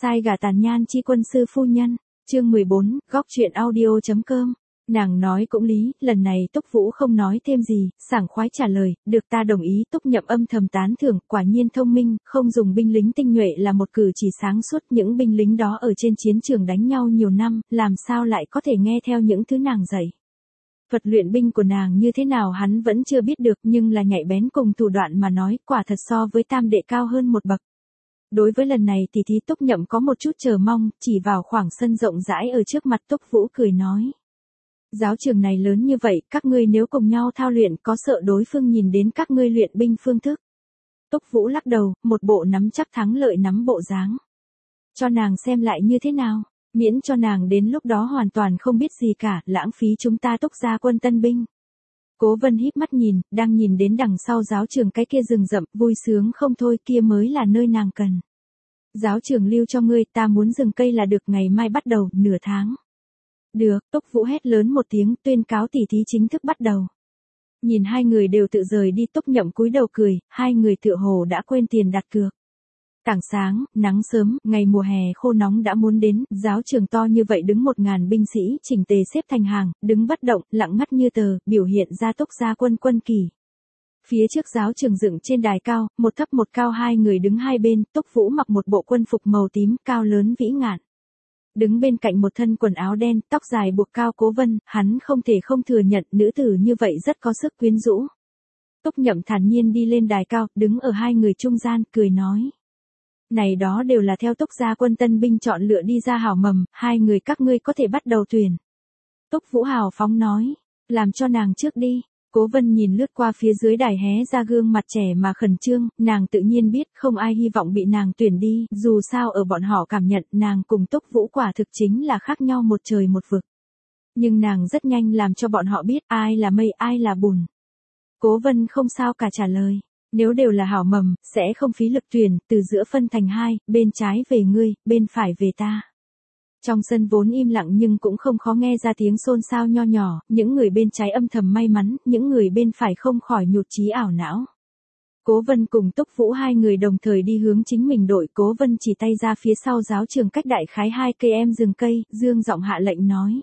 Sai gà tàn nhan chi quân sư phu nhân, chương 14, góc truyện audio.com. Nàng nói cũng lý, lần này Túc Vũ không nói thêm gì, sảng khoái trả lời, được ta đồng ý. Túc Nhậm âm thầm tán thưởng, quả nhiên thông minh, không dùng binh lính tinh nhuệ là một cử chỉ sáng suốt. Những binh lính đó ở trên chiến trường đánh nhau nhiều năm, làm sao lại có thể nghe theo những thứ nàng dạy. Thuật luyện binh của nàng như thế nào hắn vẫn chưa biết được, nhưng là nhạy bén cùng thủ đoạn mà nói, quả thật so với tam đệ cao hơn một bậc. Đối với lần này thì thí Túc Nhậm có một chút chờ mong, chỉ vào khoảng sân rộng rãi ở trước mặt Túc Vũ cười nói. Giáo trường này lớn như vậy, các ngươi nếu cùng nhau thao luyện có sợ đối phương nhìn đến các ngươi luyện binh phương thức. Túc Vũ lắc đầu, một bộ nắm chắc thắng lợi nắm bộ dáng. Cho nàng xem lại như thế nào, miễn cho nàng đến lúc đó hoàn toàn không biết gì cả, lãng phí chúng ta Túc gia quân tân binh. Cố Vân híp mắt nhìn, đang nhìn đến đằng sau giáo trường cái kia rừng rậm, vui sướng không thôi, kia mới là nơi nàng cần. Giáo trường lưu cho ngươi, ta muốn rừng cây là được, ngày mai bắt đầu, nửa tháng. Được, Túc Vũ hét lớn một tiếng, tuyên cáo tỉ thí chính thức bắt đầu. Nhìn hai người đều tự rời đi, Túc Nhậm cúi đầu cười, hai người tựa hồ đã quên tiền đặt cược. Tảng sáng, nắng sớm, ngày mùa hè khô nóng đã muốn đến, giáo trường to như vậy đứng 1000 binh sĩ, chỉnh tề xếp thành hàng, đứng bất động, lặng ngắt như tờ, biểu hiện ra Túc gia quân quân kỳ. Phía trước giáo trường dựng trên đài cao, một thấp một cao, hai người đứng hai bên, Túc Vũ mặc một bộ quân phục màu tím, cao lớn vĩ ngạn. Đứng bên cạnh một thân quần áo đen, tóc dài buộc cao Cố Vân, hắn không thể không thừa nhận nữ tử như vậy rất có sức quyến rũ. Túc Nhậm thản nhiên đi lên đài cao, đứng ở hai người trung gian, cười nói. Này đó đều là theo Túc gia quân tân binh chọn lựa đi ra hảo mầm, hai người các ngươi có thể bắt đầu tuyển. Túc Vũ hào phóng nói, làm cho nàng trước đi. Cố Vân nhìn lướt qua phía dưới đài hé ra gương mặt trẻ mà khẩn trương, nàng tự nhiên biết không ai hy vọng bị nàng tuyển đi, dù sao ở bọn họ cảm nhận nàng cùng Túc Vũ quả thực chính là khác nhau một trời một vực. Nhưng nàng rất nhanh làm cho bọn họ biết ai là mây ai là bùn. Cố Vân không sao cả trả lời, nếu đều là hảo mầm, sẽ không phí lực tuyển, từ giữa phân thành hai, bên trái về ngươi, bên phải về ta. Trong sân vốn im lặng nhưng cũng không khó nghe ra tiếng xôn xao nho nhỏ, những người bên trái âm thầm may mắn, những người bên phải không khỏi nhụt chí ảo não. Cố Vân cùng Túc Vũ hai người đồng thời đi hướng chính mình đội, Cố Vân chỉ tay ra phía sau giáo trường cách đại khái 2 cây em rừng cây, dương giọng hạ lệnh nói.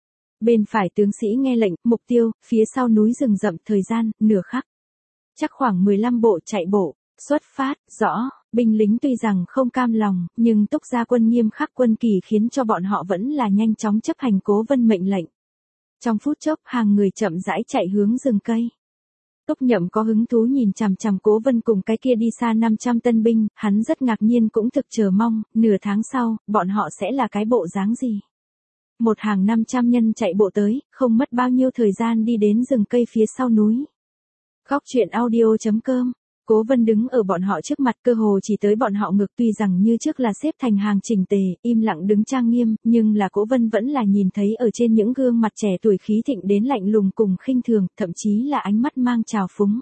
Bên phải tướng sĩ nghe lệnh, mục tiêu, phía sau núi rừng rậm, thời gian, nửa khắc. Chắc khoảng 15 bộ chạy bộ, xuất phát, rõ. Binh lính tuy rằng không cam lòng, nhưng Túc gia quân nghiêm khắc quân kỳ khiến cho bọn họ vẫn là nhanh chóng chấp hành Cố Vân mệnh lệnh. Trong phút chốc, hàng người chậm rãi chạy hướng rừng cây. Túc Nhậm có hứng thú nhìn chằm chằm Cố Vân cùng cái kia đi xa 500 tân binh, hắn rất ngạc nhiên cũng thực chờ mong, nửa tháng sau, bọn họ sẽ là cái bộ dáng gì. Một hàng 500 nhân chạy bộ tới, không mất bao nhiêu thời gian đi đến rừng cây phía sau núi. Góc truyện audio.com. Cố Vân đứng ở bọn họ trước mặt, cơ hồ chỉ tới bọn họ ngực, tuy rằng như trước là xếp thành hàng chỉnh tề, im lặng đứng trang nghiêm, nhưng là Cố Vân vẫn là nhìn thấy ở trên những gương mặt trẻ tuổi khí thịnh đến lạnh lùng cùng khinh thường, thậm chí là ánh mắt mang trào phúng.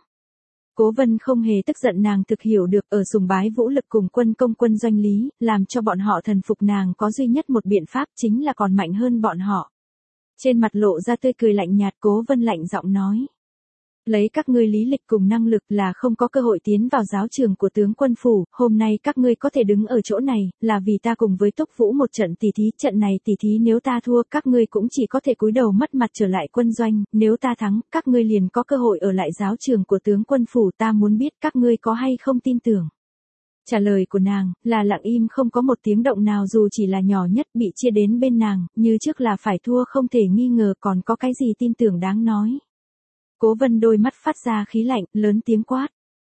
Cố Vân không hề tức giận, nàng thực hiểu được ở sùng bái vũ lực cùng quân công quân doanh lý, làm cho bọn họ thần phục nàng có duy nhất một biện pháp, chính là còn mạnh hơn bọn họ. Trên mặt lộ ra tươi cười lạnh nhạt, Cố Vân lạnh giọng nói. Lấy các ngươi lý lịch cùng năng lực là không có cơ hội tiến vào giáo trường của tướng quân phủ, hôm nay các ngươi có thể đứng ở chỗ này, là vì ta cùng với Túc Vũ một trận tỉ thí, trận này tỉ thí nếu ta thua, các ngươi cũng chỉ có thể cúi đầu mất mặt trở lại quân doanh, nếu ta thắng, các ngươi liền có cơ hội ở lại giáo trường của tướng quân phủ, ta muốn biết các ngươi có hay không tin tưởng. Trả lời của nàng, là lặng im không có một tiếng động nào dù chỉ là nhỏ nhất bị chia đến bên nàng, như trước là phải thua không thể nghi ngờ, còn có cái gì tin tưởng đáng nói. Cố Vân đôi mắt phát ra khí lạnh, lớn tiếng quát.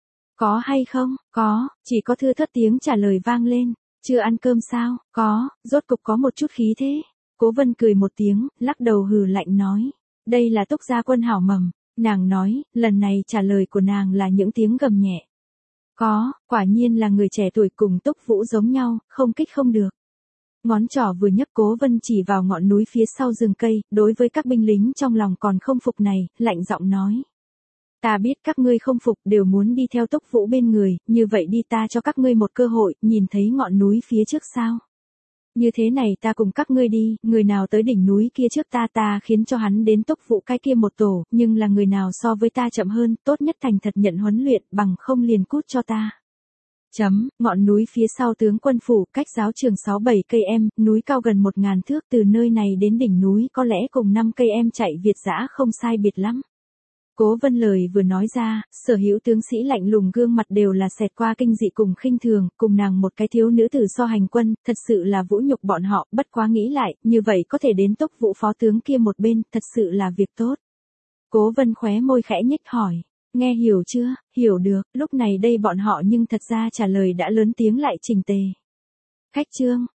Có hay không? Có, chỉ có thưa thớt tiếng trả lời vang lên. Chưa ăn cơm sao? Có, rốt cục có một chút khí thế. Cố Vân cười một tiếng, lắc đầu hừ lạnh nói. Đây là Túc gia quân hảo mầm. Nàng nói, lần này trả lời của nàng là những tiếng gầm nhẹ. Có, quả nhiên là người trẻ tuổi cùng Túc Vũ giống nhau, không kích không được. Ngón trỏ vừa nhấc, Cố Vân chỉ vào ngọn núi phía sau rừng cây, đối với các binh lính trong lòng còn không phục này, lạnh giọng nói. Ta biết các ngươi không phục, đều muốn đi theo Túc Vũ bên người, như vậy đi, ta cho các ngươi một cơ hội, nhìn thấy ngọn núi phía trước sao. Như thế này ta cùng các ngươi đi, người nào tới đỉnh núi kia trước ta khiến cho hắn đến Túc Vũ cái kia một tổ, nhưng là người nào so với ta chậm hơn, tốt nhất thành thật nhận huấn luyện, bằng không liền cút cho ta. Ngọn núi phía sau tướng quân phủ, cách giáo trường 6-7 cây em, núi cao gần 1.000 thước, từ nơi này đến đỉnh núi có lẽ cùng 5 cây em chạy Việt dã không sai biệt lắm. Cố Vân lời vừa nói ra, sở hữu tướng sĩ lạnh lùng gương mặt đều là xẹt qua kinh dị cùng khinh thường, cùng nàng một cái thiếu nữ tử so hành quân, thật sự là vũ nhục bọn họ, bất quá nghĩ lại, như vậy có thể đến Túc Vũ phó tướng kia một bên, thật sự là việc tốt. Cố Vân khóe môi khẽ nhếch hỏi, nghe hiểu chưa? Hiểu được, lúc này đây bọn họ nhưng thật ra trả lời đã lớn tiếng lại chỉnh tề. Khách trương,